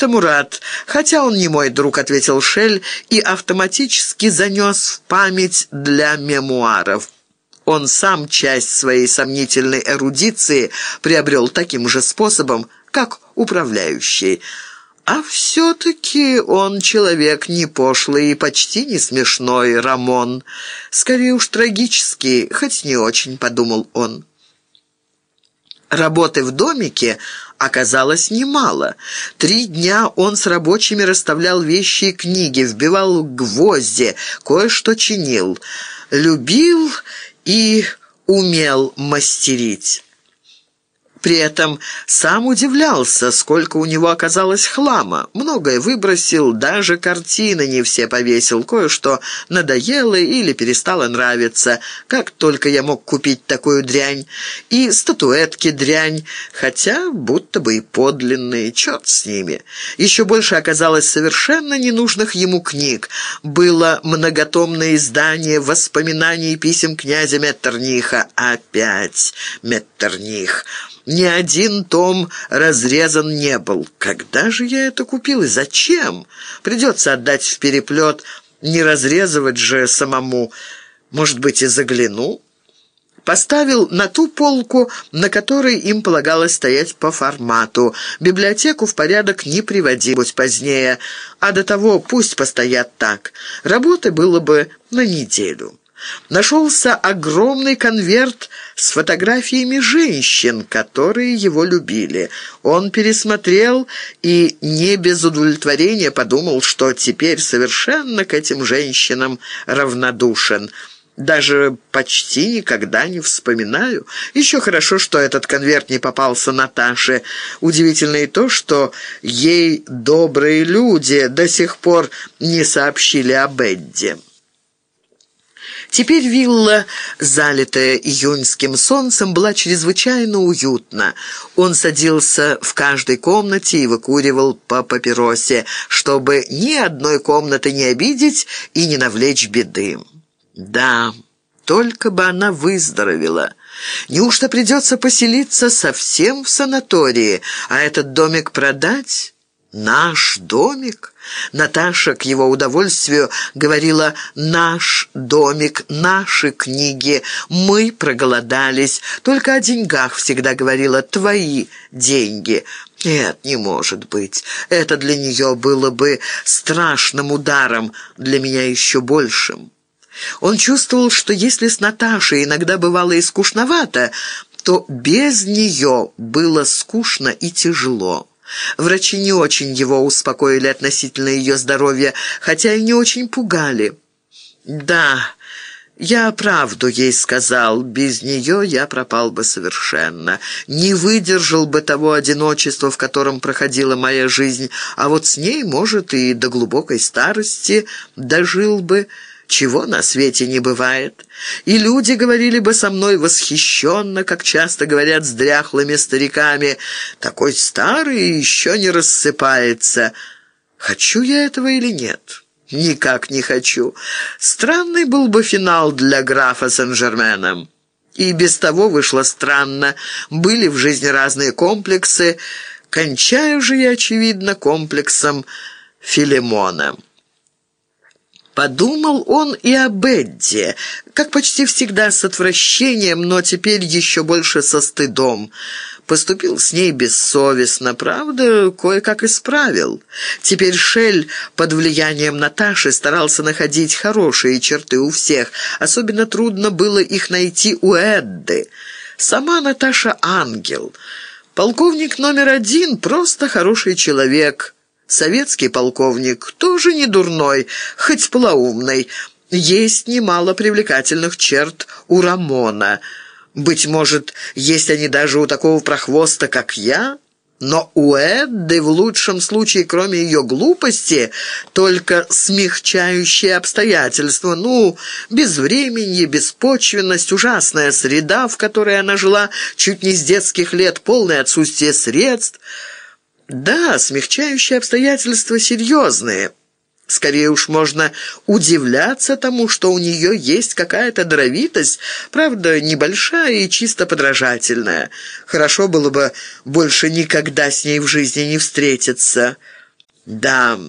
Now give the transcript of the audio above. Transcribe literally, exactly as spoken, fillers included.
«Этому рад, хотя он не мой друг», — ответил Шель и автоматически занес в память для мемуаров. Он сам часть своей сомнительной эрудиции приобрел таким же способом, как управляющий. «А все-таки он человек не пошлый и почти не смешной, Рамон. Скорее уж трагический, хоть не очень», — подумал он. Работы в домике оказалось немало. Три дня он с рабочими расставлял вещи и книги, вбивал гвозди, кое-что чинил. Любил и умел мастерить. При этом сам удивлялся, сколько у него оказалось хлама. Многое выбросил, даже картины не все повесил. Кое-что надоело или перестало нравиться. Как только я мог купить такую дрянь. И статуэтки дрянь, хотя будто бы и подлинные, черт с ними. Еще больше оказалось совершенно ненужных ему книг. Было многотомное издание воспоминаний и писем князя Меттерниха. Опять Меттерних. Ни один том разрезан не был. Когда же я это купил и зачем? Придется отдать в переплет, не разрезывать же самому. Может быть, и загляну? Поставил на ту полку, на которой им полагалось стоять по формату. Библиотеку в порядок не приводи, будь позднее, а до того пусть постоят так. Работы было бы на неделю. Нашелся огромный конверт с фотографиями женщин, которые его любили. Он пересмотрел и не без удовлетворения подумал, что теперь совершенно к этим женщинам равнодушен. Даже почти никогда не вспоминаю. Еще хорошо, что этот конверт не попался Наташе. Удивительно и то, что ей добрые люди до сих пор не сообщили об Эдди. Теперь вилла, залитая июньским солнцем, была чрезвычайно уютна. Он садился в каждой комнате и выкуривал по папиросе, чтобы ни одной комнаты не обидеть и не навлечь беды. Да, только бы она выздоровела. Неужто придется поселиться совсем в санатории, а этот домик продать? «Наш домик?» Наташа к его удовольствию говорила «наш домик, наши книги, мы проголодались». Только о деньгах всегда говорила «твои деньги». Нет, не может быть. Это для нее было бы страшным ударом, для меня еще большим. Он чувствовал, что если с Наташей иногда бывало и скучновато, то без нее было скучно и тяжело. Врачи не очень его успокоили относительно ее здоровья, хотя и не очень пугали. «Да, я правду ей сказал, без нее я пропал бы совершенно. Не выдержал бы того одиночества, в котором проходила моя жизнь, а вот с ней, может, и до глубокой старости дожил бы». Чего на свете не бывает. И люди говорили бы со мной восхищенно, как часто говорят с дряхлыми стариками. Такой старый и еще не рассыпается. Хочу я этого или нет? Никак не хочу. Странный был бы финал для графа Сен-Жермена. И без того вышло странно. Были в жизни разные комплексы. Кончаю же я, очевидно, комплексом Филимона. Подумал он и об Эдди, как почти всегда с отвращением, но теперь еще больше со стыдом. Поступил с ней бессовестно, правда, кое-как исправил. Теперь Шель под влиянием Наташи старался находить хорошие черты у всех. Особенно трудно было их найти у Эдды. Сама Наташа ангел. Полковник номер один просто хороший человек. Советский полковник тоже не дурной, хоть полоумный. Есть немало привлекательных черт у Рамона. Быть может, есть они даже у такого прохвоста, как я? Но у Эдды в лучшем случае, кроме ее глупости, только смягчающие обстоятельства. Ну, безвременье, беспочвенность, ужасная среда, в которой она жила чуть не с детских лет, полное отсутствие средств. Да, смягчающие обстоятельства серьезные. Скорее уж можно удивляться тому, что у нее есть какая-то даровитость, правда, небольшая и чисто подражательная. Хорошо было бы больше никогда с ней в жизни не встретиться. Да,